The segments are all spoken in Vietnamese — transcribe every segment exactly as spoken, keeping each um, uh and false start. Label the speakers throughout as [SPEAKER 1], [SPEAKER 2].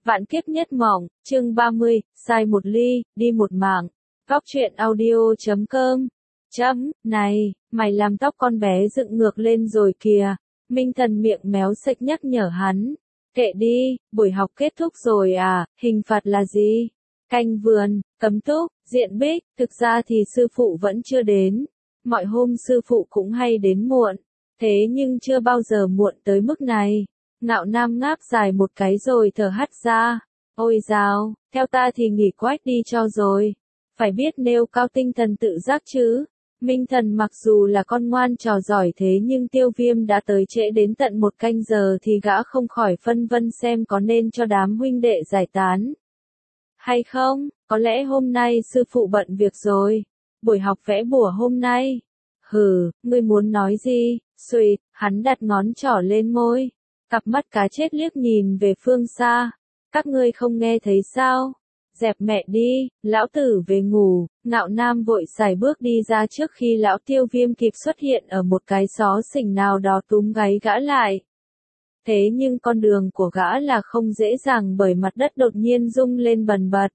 [SPEAKER 1] Vạn kiếp nhất mộng, chương ba mươi, sai một ly, đi một mạng. Góc truyện audio chấm com. Chấm, này, mày làm tóc con bé dựng ngược lên rồi kìa. Minh Thần miệng méo sạch nhắc nhở hắn. Kệ đi, buổi học kết thúc rồi à, hình phạt là gì? Canh vườn, cấm túc, diện bích, thực ra thì sư phụ vẫn chưa đến. Mọi hôm sư phụ cũng hay đến muộn. Thế nhưng chưa bao giờ muộn tới mức này. Ngạo Nam ngáp dài một cái rồi thở hắt ra. Ôi dào, theo ta thì nghỉ quách đi cho rồi. Phải biết nêu cao tinh thần tự giác chứ. Minh Thần mặc dù là con ngoan trò giỏi thế nhưng Tiêu Viêm đã tới trễ đến tận một canh giờ thì gã không khỏi phân vân xem có nên cho đám huynh đệ giải tán. Hay không, có lẽ hôm nay sư phụ bận việc rồi. Buổi học vẽ bùa hôm nay. Hừ, ngươi muốn nói gì? Xùi, hắn đặt ngón trỏ lên môi. Cặp mắt cá chết liếc nhìn về phương xa. Các ngươi không nghe thấy sao? Dẹp mẹ đi, lão tử về ngủ. Ngạo Nam vội xài bước đi ra trước khi lão Tiêu Viêm kịp xuất hiện ở một cái xó xỉnh nào đó túm gáy gã lại. Thế nhưng con đường của gã là không dễ dàng bởi mặt đất đột nhiên rung lên bần bật.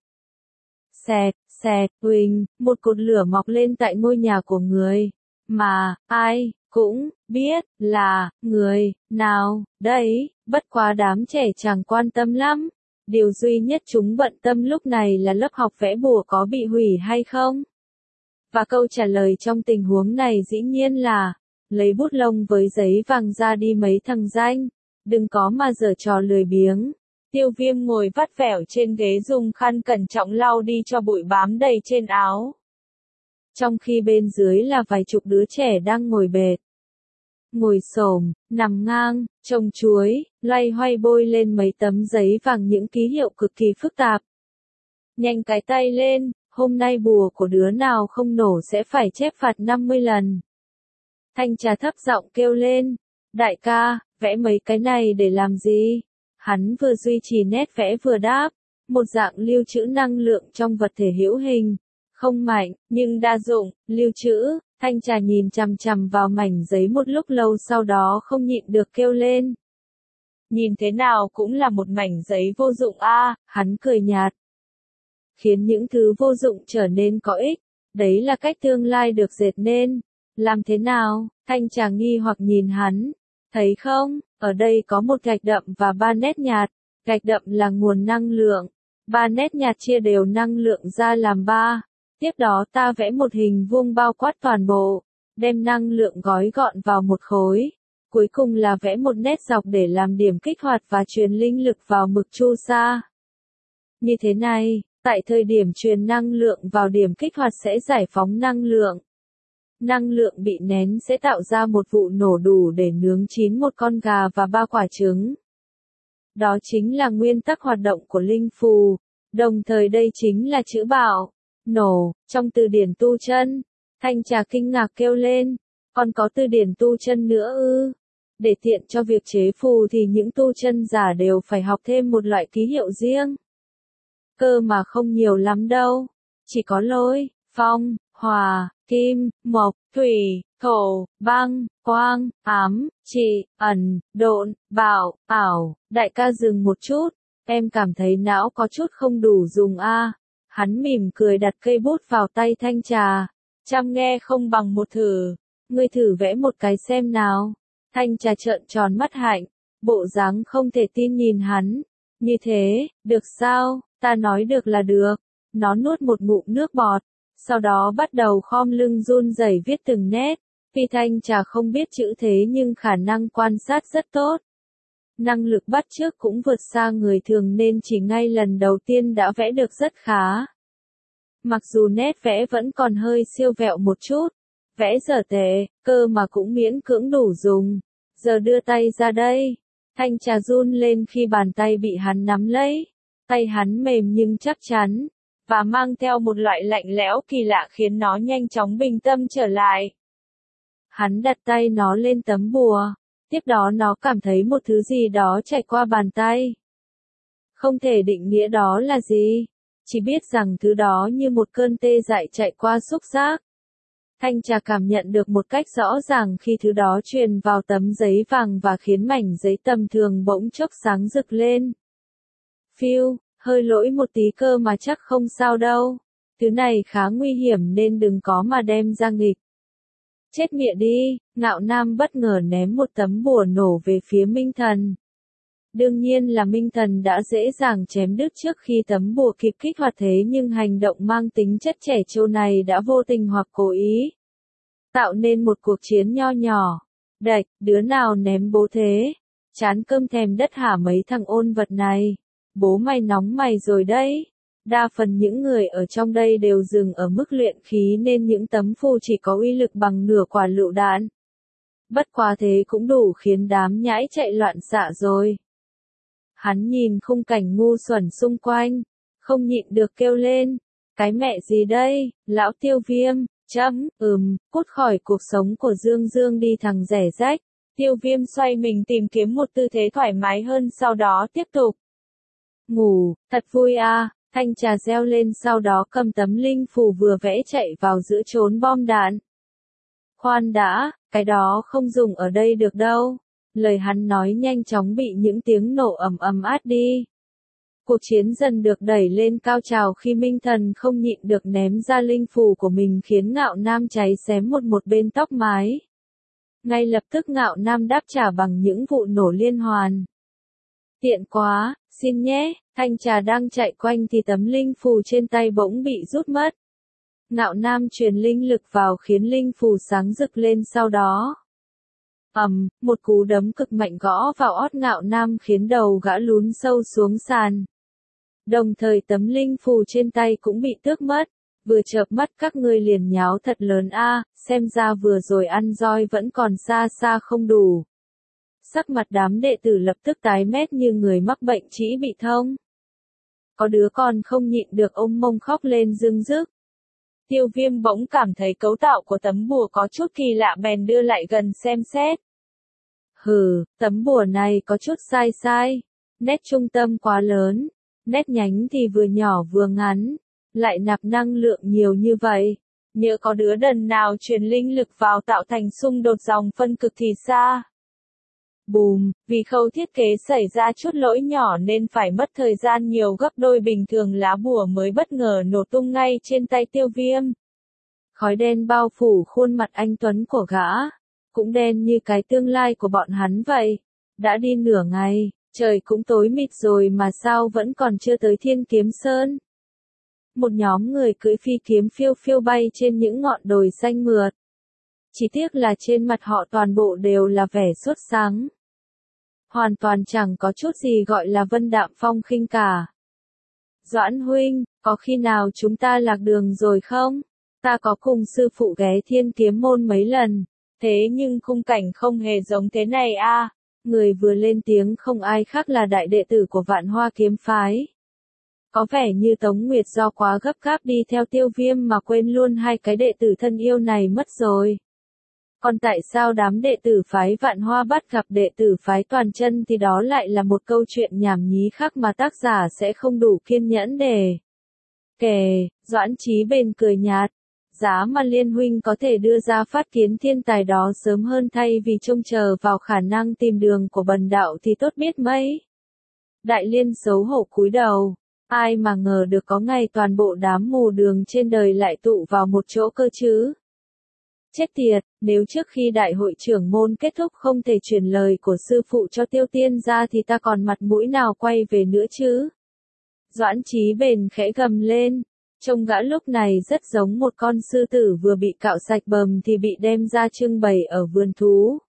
[SPEAKER 1] Xẹt, xẹt, huỳnh, một cột lửa mọc lên tại ngôi nhà của người. Mà, ai, cũng, biết, là, người, nào, đấy, bất quá đám trẻ chẳng quan tâm lắm. Điều duy nhất chúng bận tâm lúc này là lớp học vẽ bùa có bị hủy hay không. Và câu trả lời trong tình huống này dĩ nhiên là, lấy bút lông với giấy vàng ra đi mấy thằng danh, đừng có mà giở trò lười biếng. Tiêu Viêm ngồi vắt vẻo trên ghế dùng khăn cẩn trọng lau đi cho bụi bám đầy trên áo. Trong khi bên dưới là vài chục đứa trẻ đang ngồi bệt. Ngồi xổm, nằm ngang, trồng chuối, loay hoay bôi lên mấy tấm giấy vàng những ký hiệu cực kỳ phức tạp. Nhanh cái tay lên, hôm nay bùa của đứa nào không nổ sẽ phải chép phạt năm mươi lần. Thanh Trà thấp giọng kêu lên, đại ca, vẽ mấy cái này để làm gì? Hắn vừa duy trì nét vẽ vừa đáp, một dạng lưu trữ năng lượng trong vật thể hữu hình. Không mạnh, nhưng đa dụng, lưu trữ. Thanh Trà nhìn chằm chằm vào mảnh giấy một lúc lâu sau đó không nhịn được kêu lên. Nhìn thế nào cũng là một mảnh giấy vô dụng a, à, hắn cười nhạt. Khiến những thứ vô dụng trở nên có ích, đấy là cách tương lai được dệt nên. Làm thế nào? Thanh Trà nghi hoặc nhìn hắn. Thấy không, ở đây có một gạch đậm và ba nét nhạt. Gạch đậm là nguồn năng lượng. Ba nét nhạt chia đều năng lượng ra làm ba. Tiếp đó ta vẽ một hình vuông bao quát toàn bộ, đem năng lượng gói gọn vào một khối. Cuối cùng là vẽ một nét dọc để làm điểm kích hoạt và truyền linh lực vào mực chu sa. Như thế này, tại thời điểm truyền năng lượng vào điểm kích hoạt sẽ giải phóng năng lượng. Năng lượng bị nén sẽ tạo ra một vụ nổ đủ để nướng chín một con gà và ba quả trứng. Đó chính là nguyên tắc hoạt động của linh phù, đồng thời đây chính là chữ bảo. Nổ, trong từ điển tu chân. Thanh Trà kinh ngạc kêu lên, còn có từ điển tu chân nữa ư? Để tiện cho việc chế phù thì những tu chân giả đều phải học thêm một loại ký hiệu riêng. Cơ mà không nhiều lắm đâu, chỉ có lôi, phong, hỏa, kim, mộc, thủy, thổ, băng, quang, ám, trị, ẩn, độn, bảo, ảo. Đại ca dừng một chút, em cảm thấy não có chút không đủ dùng a. À. Hắn mỉm cười đặt cây bút vào tay Thanh Trà. Chăm nghe không bằng một thử. Ngươi thử vẽ một cái xem nào. Thanh Trà trợn tròn mắt hạnh. Bộ dáng không thể tin nhìn hắn. Như thế, được sao? Ta nói được là được. Nó nuốt một ngụm nước bọt. Sau đó bắt đầu khom lưng run rẩy viết từng nét. Vì Thanh Trà không biết chữ thế nhưng khả năng quan sát rất tốt. Năng lực bắt chước cũng vượt xa người thường nên chỉ ngay lần đầu tiên đã vẽ được rất khá. Mặc dù nét vẽ vẫn còn hơi siêu vẹo một chút, vẽ dở tệ, cơ mà cũng miễn cưỡng đủ dùng. Giờ đưa tay ra đây. Thanh Trà run lên khi bàn tay bị hắn nắm lấy. Tay hắn mềm nhưng chắc chắn, và mang theo một loại lạnh lẽo kỳ lạ khiến nó nhanh chóng bình tâm trở lại. Hắn đặt tay nó lên tấm bùa. Tiếp đó nó cảm thấy một thứ gì đó chạy qua bàn tay. Không thể định nghĩa đó là gì. Chỉ biết rằng thứ đó như một cơn tê dại chạy qua xúc giác. Thanh Trà cảm nhận được một cách rõ ràng khi thứ đó truyền vào tấm giấy vàng và khiến mảnh giấy tầm thường bỗng chốc sáng rực lên. Phiêu, hơi lỗi một tí cơ mà chắc không sao đâu. Thứ này khá nguy hiểm nên đừng có mà đem ra nghịch. Chết mẹ đi, Ngạo Nam bất ngờ ném một tấm bùa nổ về phía Minh Thần. Đương nhiên là Minh Thần đã dễ dàng chém đứt trước khi tấm bùa kịp kích hoạt, thế nhưng hành động mang tính chất trẻ trâu này đã vô tình hoặc cố ý tạo nên một cuộc chiến nho nhỏ. Đạch, đứa nào ném bố thế? Chán cơm thèm đất hả mấy thằng ôn vật này? Bố mày nóng mày rồi đấy. Đa phần những người ở trong đây đều dừng ở mức luyện khí nên những tấm phù chỉ có uy lực bằng nửa quả lựu đạn. Bất quá thế cũng đủ khiến đám nhãi chạy loạn xạ rồi. Hắn nhìn khung cảnh ngu xuẩn xung quanh, không nhịn được kêu lên. Cái mẹ gì đây, lão Tiêu Viêm, chấm, ừm, cút khỏi cuộc sống của Dương Dương đi thằng rẻ rách. Tiêu Viêm xoay mình tìm kiếm một tư thế thoải mái hơn, sau đó tiếp tục. Ngủ, thật vui à, Thanh Trà reo lên, sau đó cầm tấm linh phù vừa vẽ chạy vào giữa chốn bom đạn. Khoan đã, cái đó không dùng ở đây được đâu. Lời hắn nói nhanh chóng bị những tiếng nổ ầm ầm át đi. Cuộc chiến dần được đẩy lên cao trào khi Minh Thần không nhịn được ném ra linh phù của mình, khiến Ngạo Nam cháy xém một một bên tóc mái. Ngay lập tức Ngạo Nam đáp trả bằng những vụ nổ liên hoàn. Tiện quá, xin nhé, Thanh Trà đang chạy quanh thì tấm linh phù trên tay bỗng bị rút mất. Ngạo Nam truyền linh lực vào khiến linh phù sáng rực lên, sau đó. ầm, um, một cú đấm cực mạnh gõ vào ót Ngạo Nam khiến đầu gã lún sâu xuống sàn. Đồng thời tấm linh phù trên tay cũng bị tước mất. Vừa chợp mắt các ngươi liền nháo thật lớn a, à, xem ra vừa rồi ăn roi vẫn còn xa xa không đủ. Sắc mặt đám đệ tử lập tức tái mét như người mắc bệnh trĩ bị thông. Có đứa còn không nhịn được ôm mông khóc lên rưng rức. Tiêu Viêm bỗng cảm thấy cấu tạo của tấm bùa có chút kỳ lạ, bèn đưa lại gần xem xét. Hừ, tấm bùa này có chút sai sai. Nét trung tâm quá lớn, nét nhánh thì vừa nhỏ vừa ngắn, lại nạp năng lượng nhiều như vậy. Nhỡ có đứa đần nào truyền linh lực vào tạo thành xung đột dòng phân cực thì xa. Bùm, vì khâu thiết kế xảy ra chút lỗi nhỏ nên phải mất thời gian nhiều gấp đôi bình thường, lá bùa mới bất ngờ nổ tung ngay trên tay Tiêu Viêm. Khói đen bao phủ khuôn mặt anh tuấn của gã, cũng đen như cái tương lai của bọn hắn vậy. Đã đi nửa ngày, trời cũng tối mịt rồi mà sao vẫn còn chưa tới Thiên Kiếm Sơn. Một nhóm người cưỡi phi kiếm phiêu phiêu bay trên những ngọn đồi xanh mượt. Chỉ tiếc là trên mặt họ toàn bộ đều là vẻ sốt sắng. Hoàn toàn chẳng có chút gì gọi là vân đạm phong khinh cả. Doãn huynh, có khi nào chúng ta lạc đường rồi không? Ta có cùng sư phụ ghé Thiên Kiếm môn mấy lần, thế nhưng khung cảnh không hề giống thế này a. À. Người vừa lên tiếng không ai khác là đại đệ tử của Vạn Hoa kiếm phái. Có vẻ như Tống Nguyệt do quá gấp gáp đi theo Tiêu Viêm mà quên luôn hai cái đệ tử thân yêu này mất rồi. Còn tại sao đám đệ tử phái Vạn Hoa bắt gặp đệ tử phái Toàn Chân thì đó lại là một câu chuyện nhảm nhí khác mà tác giả sẽ không đủ kiên nhẫn để kể. Doãn Chí Bền cười nhạt. Giá mà Liên huynh có thể đưa ra phát kiến thiên tài đó sớm hơn thay vì trông chờ vào khả năng tìm đường của bần đạo thì tốt biết mấy. Đại Liên xấu hổ cúi đầu. Ai mà ngờ được có ngày toàn bộ đám mù đường trên đời lại tụ vào một chỗ cơ chứ. Chết tiệt, nếu trước khi đại hội trưởng môn kết thúc không thể truyền lời của sư phụ cho Tiêu Tiên ra thì ta còn mặt mũi nào quay về nữa chứ? Doãn Chí Bền khẽ gầm lên, trông gã lúc này rất giống một con sư tử vừa bị cạo sạch bờm thì bị đem ra trưng bày ở vườn thú.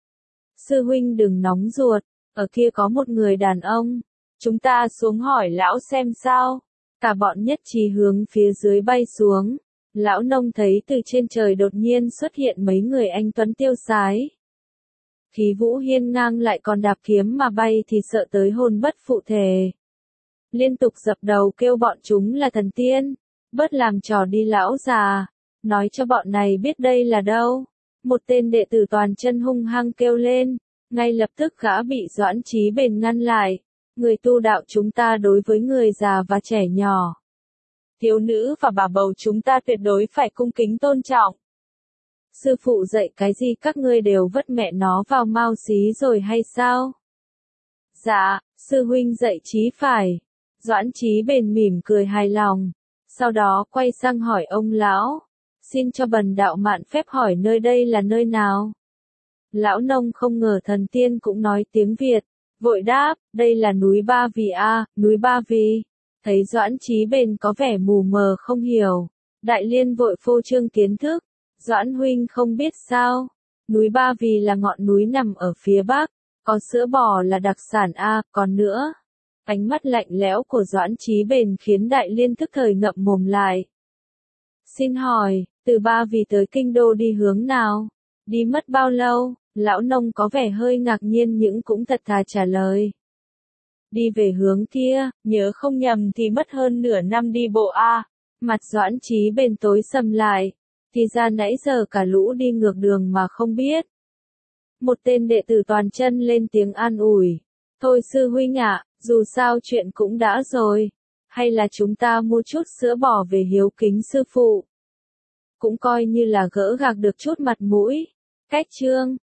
[SPEAKER 1] Sư huynh đừng nóng ruột, ở kia có một người đàn ông, chúng ta xuống hỏi lão xem sao. Cả bọn nhất trí hướng phía dưới bay xuống. Lão nông thấy từ trên trời đột nhiên xuất hiện mấy người anh tuấn tiêu sái. Khí vũ hiên ngang lại còn đạp kiếm mà bay thì sợ tới hồn bất phụ thể. Liên tục dập đầu kêu bọn chúng là thần tiên. Bớt làm trò đi lão già. Nói cho bọn này biết đây là đâu. Một tên đệ tử Toàn Chân hung hăng kêu lên. Ngay lập tức gã bị Doãn Chí Bền ngăn lại. Người tu đạo chúng ta đối với người già và trẻ nhỏ, thiếu nữ và bà bầu chúng ta tuyệt đối phải cung kính tôn trọng. Sư phụ dạy cái gì các ngươi đều vất mẹ nó vào mao xí rồi hay sao? Dạ, sư huynh dạy chí phải. Doãn Chí Bền mỉm cười hài lòng, sau đó quay sang hỏi ông lão, xin cho bần đạo mạn phép hỏi nơi đây là nơi nào? Lão nông không ngờ thần tiên cũng nói tiếng Việt, vội đáp, đây là núi Ba Vì a, núi Ba Vì. Thấy Doãn Chí Bền có vẻ mù mờ không hiểu, Đại Liên vội phô trương kiến thức, Doãn huynh không biết sao? Núi Ba Vì là ngọn núi nằm ở phía bắc, có sữa bò là đặc sản a, còn nữa. Ánh mắt lạnh lẽo của Doãn Chí Bền khiến Đại Liên tức thời ngậm mồm lại. Xin hỏi, từ Ba Vì tới Kinh Đô đi hướng nào? Đi mất bao lâu? Lão nông có vẻ hơi ngạc nhiên nhưng cũng thật thà trả lời. Đi về hướng kia, nhớ không nhầm thì mất hơn nửa năm đi bộ a. Mặt Doãn Chí Bền tối sầm lại, thì ra nãy giờ cả lũ đi ngược đường mà không biết. Một tên đệ tử toàn chân lên tiếng an ủi. Thôi sư huynh ạ, dù sao chuyện cũng đã rồi. Hay là chúng ta mua chút sữa bò về hiếu kính sư phụ. Cũng coi như là gỡ gạc được chút mặt mũi. Cách chương